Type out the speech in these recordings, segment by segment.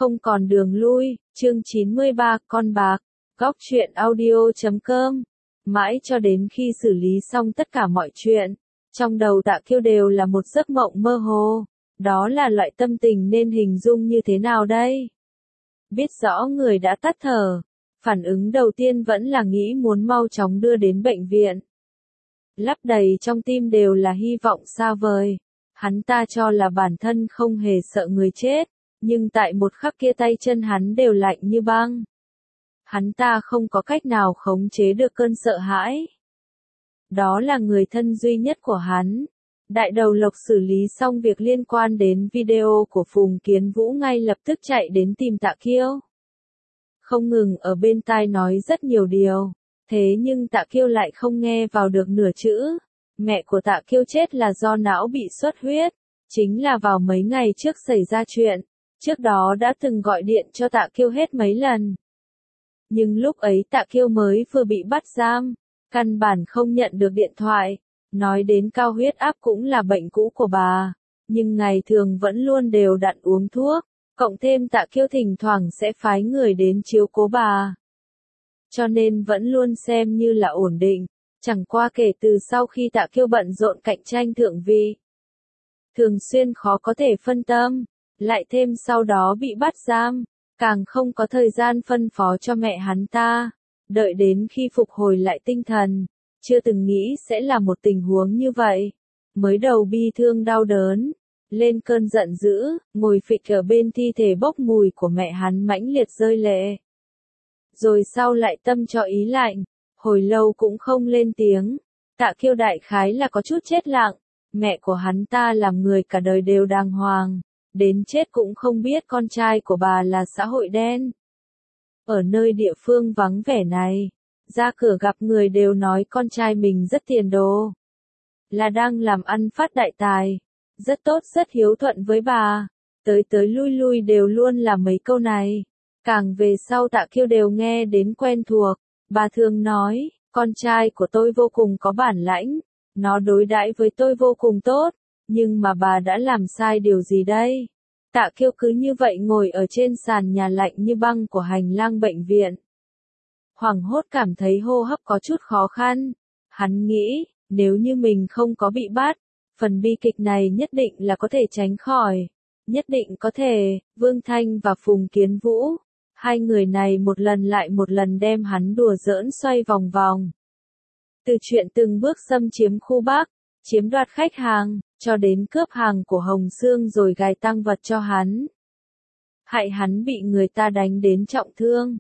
Không còn đường lui, chương 93, con bạc, góc truyện audio.com. Mãi cho đến khi xử lý xong tất cả mọi chuyện, trong đầu Tạ Kiêu đều là một giấc mộng mơ hồ. Đó là loại tâm tình nên hình dung như thế nào đây? Biết rõ người đã tắt thở, phản ứng đầu tiên vẫn là nghĩ muốn mau chóng đưa đến bệnh viện. Lấp đầy trong tim đều là hy vọng xa vời. Hắn ta cho là bản thân không hề sợ người chết, nhưng tại một khắc kia tay chân hắn đều lạnh như băng. Hắn ta không có cách nào khống chế được cơn sợ hãi. Đó là người thân duy nhất của hắn. Đại đầu Lộc xử lý xong việc liên quan đến video của Phùng Kiến Vũ ngay lập tức chạy đến tìm Tạ Kiêu. Không ngừng ở bên tai nói rất nhiều điều, thế nhưng Tạ Kiêu lại không nghe vào được nửa chữ. Mẹ của Tạ Kiêu chết là do não bị xuất huyết, chính là vào mấy ngày trước xảy ra chuyện, trước đó đã từng gọi điện cho Tạ Kiêu hết mấy lần. Nhưng lúc ấy Tạ Kiêu mới vừa bị bắt giam, căn bản không nhận được điện thoại. Nói đến cao huyết áp cũng là bệnh cũ của bà, nhưng ngày thường vẫn luôn đều đặn uống thuốc, cộng thêm Tạ Kiêu thỉnh thoảng sẽ phái người đến chiếu cố bà. Cho nên vẫn luôn xem như là ổn định, chẳng qua kể từ sau khi Tạ Kiêu bận rộn cạnh tranh thượng vị, thường xuyên khó có thể phân tâm, lại thêm sau đó bị bắt giam, càng không có thời gian phân phó cho mẹ hắn ta, đợi đến khi phục hồi lại tinh thần. Chưa từng nghĩ sẽ là một tình huống như vậy. Mới đầu bi thương đau đớn, lên cơn giận dữ, ngồi phịch ở bên thi thể bốc mùi của mẹ hắn mãnh liệt rơi lệ. Rồi sau lại tâm cho ý lạnh, hồi lâu cũng không lên tiếng. Tạ Kiêu đại khái là có chút chết lặng, mẹ của hắn ta làm người cả đời đều đàng hoàng, đến chết cũng không biết con trai của bà là xã hội đen. Ở nơi địa phương vắng vẻ này, ra cửa gặp người đều nói con trai mình rất tiền đồ, là đang làm ăn phát đại tài, rất tốt rất hiếu thuận với bà, tới tới lui lui đều luôn là mấy câu này. Càng về sau Tạ Kiêu đều nghe đến quen thuộc, bà thường nói, con trai của tôi vô cùng có bản lãnh, nó đối đãi với tôi vô cùng tốt, nhưng mà bà đã làm sai điều gì đây? Tạ Kiêu cứ như vậy ngồi ở trên sàn nhà lạnh như băng của hành lang bệnh viện. Hoảng hốt cảm thấy hô hấp có chút khó khăn. Hắn nghĩ, nếu như mình không có bị bắt, phần bi kịch này nhất định là có thể tránh khỏi. Nhất định có thể, Vương Thanh và Phùng Kiến Vũ, hai người này một lần lại một lần đem hắn đùa giỡn xoay vòng vòng. Từ chuyện từng bước xâm chiếm khu Bắc, chiếm đoạt khách hàng, cho đến cướp hàng của Hồng Sương rồi gài tang vật cho hắn. Hại hắn bị người ta đánh đến trọng thương.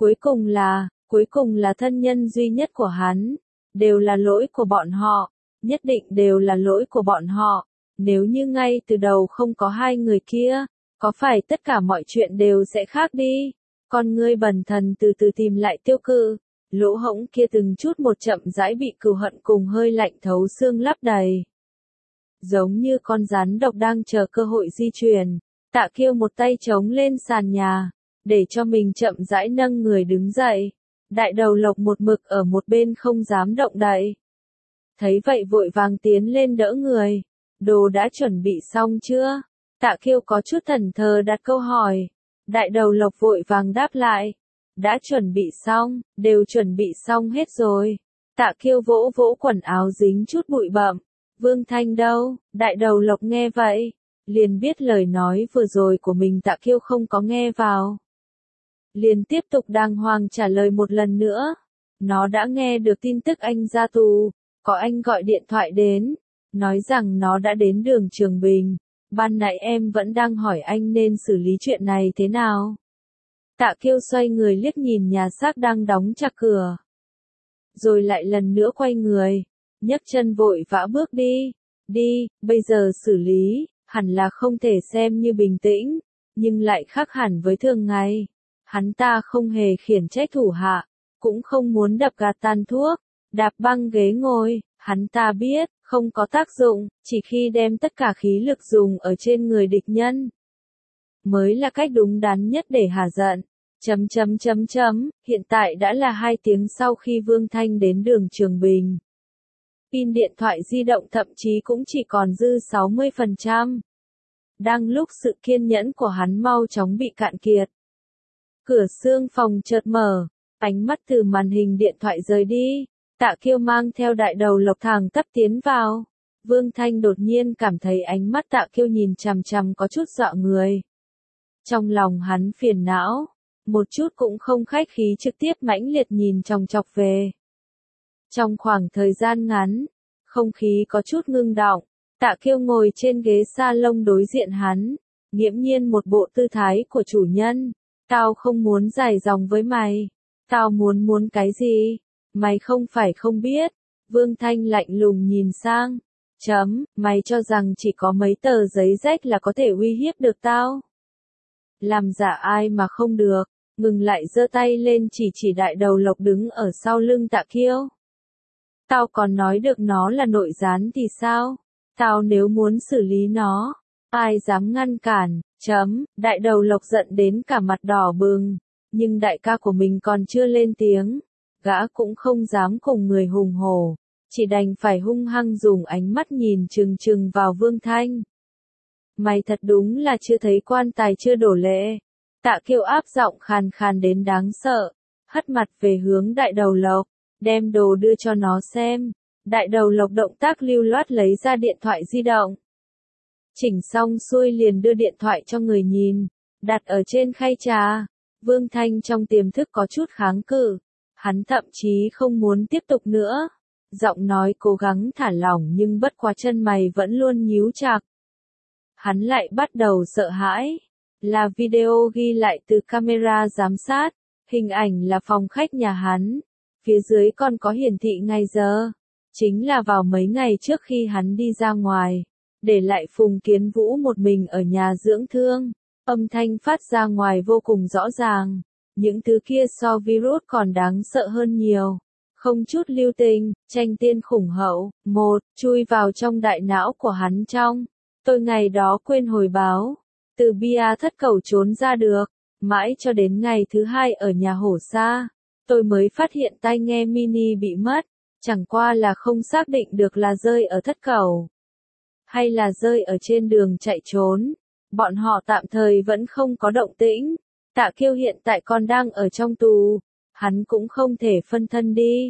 Cuối cùng là thân nhân duy nhất của hắn, đều là lỗi của bọn họ, nhất định đều là lỗi của bọn họ. Nếu như ngay từ đầu không có hai người kia, có phải tất cả mọi chuyện đều sẽ khác đi? Con ngươi bần thần từ từ tìm lại tiêu cự, lỗ hổng kia từng chút một chậm rãi bị cừu hận cùng hơi lạnh thấu xương lấp đầy. Giống như con rắn độc đang chờ cơ hội di chuyển, Tạ Kiêu một tay chống lên sàn nhà, để cho mình chậm rãi nâng người đứng dậy. Đại đầu Lộc một mực ở một bên không dám động đậy. Thấy vậy vội vàng tiến lên đỡ người. Đồ đã chuẩn bị xong chưa? Tạ Kiêu có chút thẫn thờ đặt câu hỏi. Đại đầu Lộc vội vàng đáp lại. Đã chuẩn bị xong, đều chuẩn bị xong hết rồi. Tạ Kiêu vỗ vỗ quần áo dính chút bụi bặm. Vương Thanh đâu? Đại đầu Lộc nghe vậy, liền biết lời nói vừa rồi của mình Tạ Kiêu không có nghe vào. Liền tiếp tục đàng hoàng trả lời một lần nữa. Nó đã nghe được tin tức anh ra tù, có anh gọi điện thoại đến, nói rằng nó đã đến đường Trường Bình. Ban nãy em vẫn đang hỏi anh nên xử lý chuyện này thế nào. Tạ Kiêu xoay người liếc nhìn nhà xác đang đóng chặt cửa. Rồi lại lần nữa quay người, nhấc chân vội vã bước đi. Đi, bây giờ xử lý, hẳn là không thể xem như bình tĩnh, nhưng lại khác hẳn với thường ngày. Hắn ta không hề khiển trách thủ hạ, cũng không muốn đập gạt tàn thuốc, đạp băng ghế ngồi, hắn ta biết, không có tác dụng, chỉ khi đem tất cả khí lực dùng ở trên người địch nhân, mới là cách đúng đắn nhất để hả giận. Hiện tại đã là 2 tiếng sau khi Vương Thanh đến đường Trường Bình. Pin điện thoại di động thậm chí cũng chỉ còn dư 60%. đang lúc sự kiên nhẫn của hắn mau chóng bị cạn kiệt. Cửa xương phòng chợt mở, ánh mắt từ màn hình điện thoại rời đi, Tạ Kiêu mang theo đại đầu Lộc thẳng tắp tiến vào. Vương Thanh đột nhiên cảm thấy ánh mắt Tạ Kiêu nhìn chằm chằm có chút dọa người. Trong lòng hắn phiền não, một chút cũng không khách khí trực tiếp mãnh liệt nhìn chòng chọc về. Trong khoảng thời gian ngắn, không khí có chút ngưng đọng, Tạ Kiêu ngồi trên ghế salon đối diện hắn, nghiễm nhiên một bộ tư thái của chủ nhân. Tao không muốn dài dòng với mày. Tao muốn cái gì? Mày không phải không biết. Vương Thanh lạnh lùng nhìn sang. Mày cho rằng chỉ có mấy tờ giấy rách là có thể uy hiếp được tao? Làm giả ai mà không được. Ngừng lại giơ tay lên chỉ đại đầu Lộc đứng ở sau lưng Tạ Kiêu. Tao còn nói được nó là nội gián thì sao? Tao nếu muốn xử lý nó, ai dám ngăn cản? Đại đầu Lộc giận đến cả mặt đỏ bừng, nhưng đại ca của mình còn chưa lên tiếng, gã cũng không dám cùng người hùng hổ, chỉ đành phải hung hăng dùng ánh mắt nhìn chừng chừng vào Vương Thanh. Mày thật đúng là chưa thấy quan tài chưa đổ lệ. Tạ Kiêu áp giọng khàn khàn đến đáng sợ, hất mặt về hướng đại đầu Lộc, đem đồ đưa cho nó xem. Đại đầu Lộc động tác lưu loát lấy ra điện thoại di động. Chỉnh xong xuôi liền đưa điện thoại cho người nhìn, đặt ở trên khay trà. Vương Thanh trong tiềm thức có chút kháng cự, hắn thậm chí không muốn tiếp tục nữa. Giọng nói cố gắng thả lỏng nhưng bất quá chân mày vẫn luôn nhíu chặt. Hắn lại bắt đầu sợ hãi, là video ghi lại từ camera giám sát, hình ảnh là phòng khách nhà hắn, phía dưới còn có hiển thị ngày giờ, chính là vào mấy ngày trước khi hắn đi ra ngoài. Để lại Phùng Kiến Vũ một mình ở nhà dưỡng thương, âm thanh phát ra ngoài vô cùng rõ ràng, những thứ kia so virus còn đáng sợ hơn nhiều, không chút lưu tình, tranh tiên khủng hậu, chui vào trong đại não của hắn trong, tôi ngày đó quên hồi báo, từ bia thất cầu trốn ra được, mãi cho đến ngày thứ hai ở nhà hổ xa, tôi mới phát hiện tai nghe mini bị mất, chẳng qua là không xác định được là rơi ở thất cầu hay là rơi ở trên đường chạy trốn. Bọn họ tạm thời vẫn không có động tĩnh. Tạ Kiêu hiện tại còn đang ở trong tù, hắn cũng không thể phân thân đi.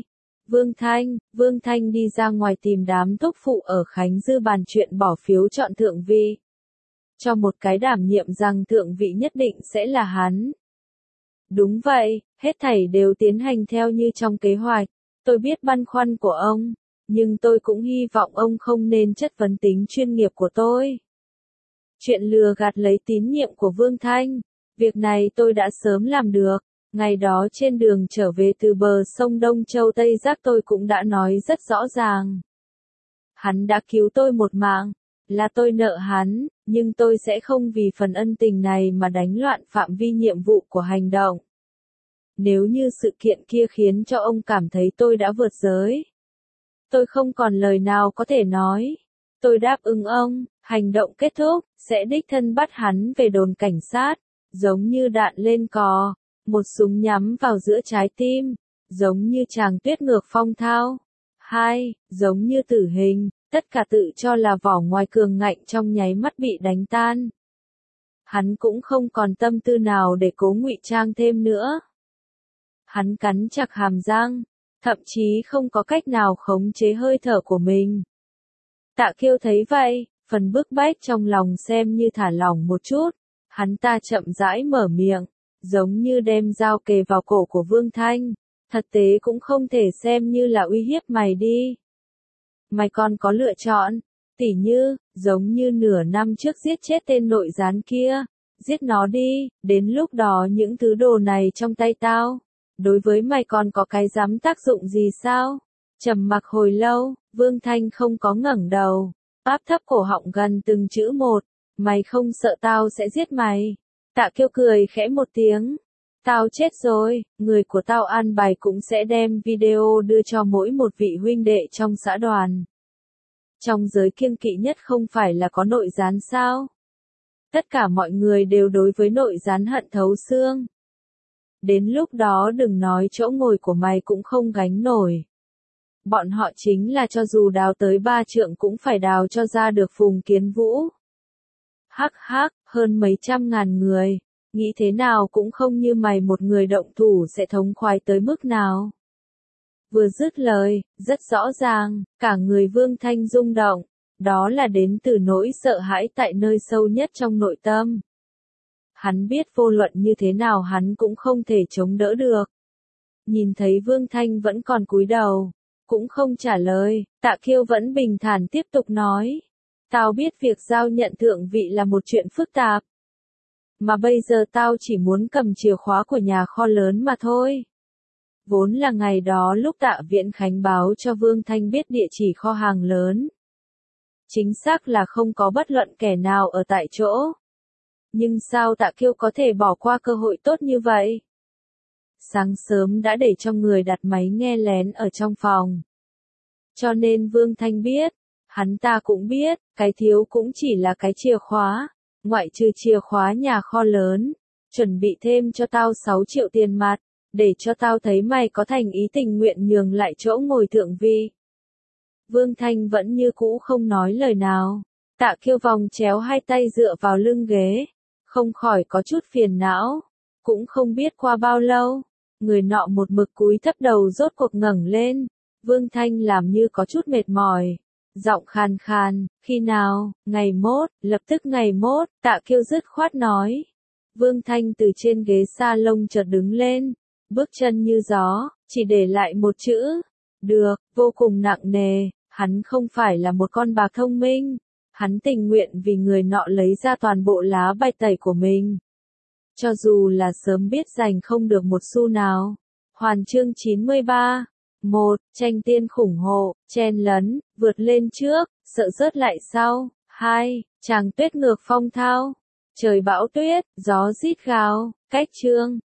Vương Thanh đi ra ngoài tìm đám thúc phụ ở Khánh Dư bàn chuyện bỏ phiếu chọn thượng vị. Cho một cái đảm nhiệm rằng thượng vị nhất định sẽ là hắn. Đúng vậy, hết thảy đều tiến hành theo như trong kế hoạch. Tôi biết băn khoăn của ông, nhưng tôi cũng hy vọng ông không nên chất vấn tính chuyên nghiệp của tôi. Chuyện lừa gạt lấy tín nhiệm của Vương Thanh, việc này tôi đã sớm làm được. Ngày đó trên đường trở về từ bờ sông Đông Châu Tây Giác tôi cũng đã nói rất rõ ràng. Hắn đã cứu tôi một mạng, là tôi nợ hắn, nhưng tôi sẽ không vì phần ân tình này mà đánh loạn phạm vi nhiệm vụ của hành động. Nếu như sự kiện kia khiến cho ông cảm thấy tôi đã vượt giới, tôi không còn lời nào có thể nói. Tôi đáp ứng ông, hành động kết thúc, sẽ đích thân bắt hắn về đồn cảnh sát, giống như đạn lên cò, một súng nhắm vào giữa trái tim, giống như chàng tuyết ngược phong thao. Giống như tử hình, tất cả tự cho là vỏ ngoài cường ngạnh trong nháy mắt bị đánh tan. Hắn cũng không còn tâm tư nào để cố ngụy trang thêm nữa. Hắn cắn chặt hàm răng, thậm chí không có cách nào khống chế hơi thở của mình. Tạ Kiêu thấy vậy, phần bức bách trong lòng xem như thả lỏng một chút, hắn ta chậm rãi mở miệng, giống như đem dao kề vào cổ của Vương Thanh, thật tế cũng không thể xem như là uy hiếp mày đi. Mày còn có lựa chọn, tỉ như, giống như nửa năm trước giết chết tên nội gián kia, giết nó đi, đến lúc đó những thứ đồ này trong tay tao, đối với mày còn có cái dám tác dụng gì sao? Trầm mặc hồi lâu, Vương Thanh không có ngẩng đầu, áp thấp cổ họng gần từng chữ một, mày không sợ tao sẽ giết mày. Tạ Kiêu cười khẽ một tiếng, tao chết rồi, người của tao an bài cũng sẽ đem video đưa cho mỗi một vị huynh đệ trong xã đoàn. Trong giới kiêng kỵ nhất không phải là có nội gián sao? Tất cả mọi người đều đối với nội gián hận thấu xương. Đến lúc đó đừng nói chỗ ngồi của mày cũng không gánh nổi. Bọn họ chính là cho dù đào tới 3 trượng cũng phải đào cho ra được Phùng Kiến Vũ. Hắc hắc, hơn mấy trăm ngàn người, nghĩ thế nào cũng không như mày một người động thủ sẽ thống khoái tới mức nào. Vừa dứt lời, rất rõ ràng, cả người Vương Thanh rung động, đó là đến từ nỗi sợ hãi tại nơi sâu nhất trong nội tâm. Hắn biết vô luận như thế nào hắn cũng không thể chống đỡ được. Nhìn thấy Vương Thanh vẫn còn cúi đầu, cũng không trả lời, Tạ Kiêu vẫn bình thản tiếp tục nói. Tao biết việc giao nhận thượng vị là một chuyện phức tạp. Mà bây giờ tao chỉ muốn cầm chìa khóa của nhà kho lớn mà thôi. Vốn là ngày đó lúc Tạ Viễn Khánh báo cho Vương Thanh biết địa chỉ kho hàng lớn. Chính xác là không có bất luận kẻ nào ở tại chỗ. Nhưng sao Tạ Kiêu có thể bỏ qua cơ hội tốt như vậy? Sáng sớm đã để cho người đặt máy nghe lén ở trong phòng. Cho nên Vương Thanh biết, hắn ta cũng biết, cái thiếu cũng chỉ là cái chìa khóa, ngoại trừ chìa khóa nhà kho lớn, chuẩn bị thêm cho tao 6 triệu tiền mặt, để cho tao thấy mày có thành ý tình nguyện nhường lại chỗ ngồi thượng vị. Vương Thanh vẫn như cũ không nói lời nào, Tạ Kiêu vòng chéo hai tay dựa vào lưng ghế, không khỏi có chút phiền não, cũng không biết qua bao lâu, người nọ một mực cúi thấp đầu rốt cuộc ngẩng lên, Vương Thanh làm như có chút mệt mỏi. Giọng khàn khàn, khi nào, ngày mốt, lập tức ngày mốt, Tạ Kiêu dứt khoát nói. Vương Thanh từ trên ghế salon chợt đứng lên, bước chân như gió, chỉ để lại một chữ, được, vô cùng nặng nề, hắn không phải là một con bạc thông minh, hắn tình nguyện vì người nọ lấy ra toàn bộ lá bài tẩy của mình. Cho dù là sớm biết giành không được một xu nào. Hoàn chương 93 1. Tranh tiên khủng hộ, chen lấn, vượt lên trước, sợ rớt lại sau. 2. Tràng tuyết ngược phong thao. Trời bão tuyết, gió rít gào, cách chương.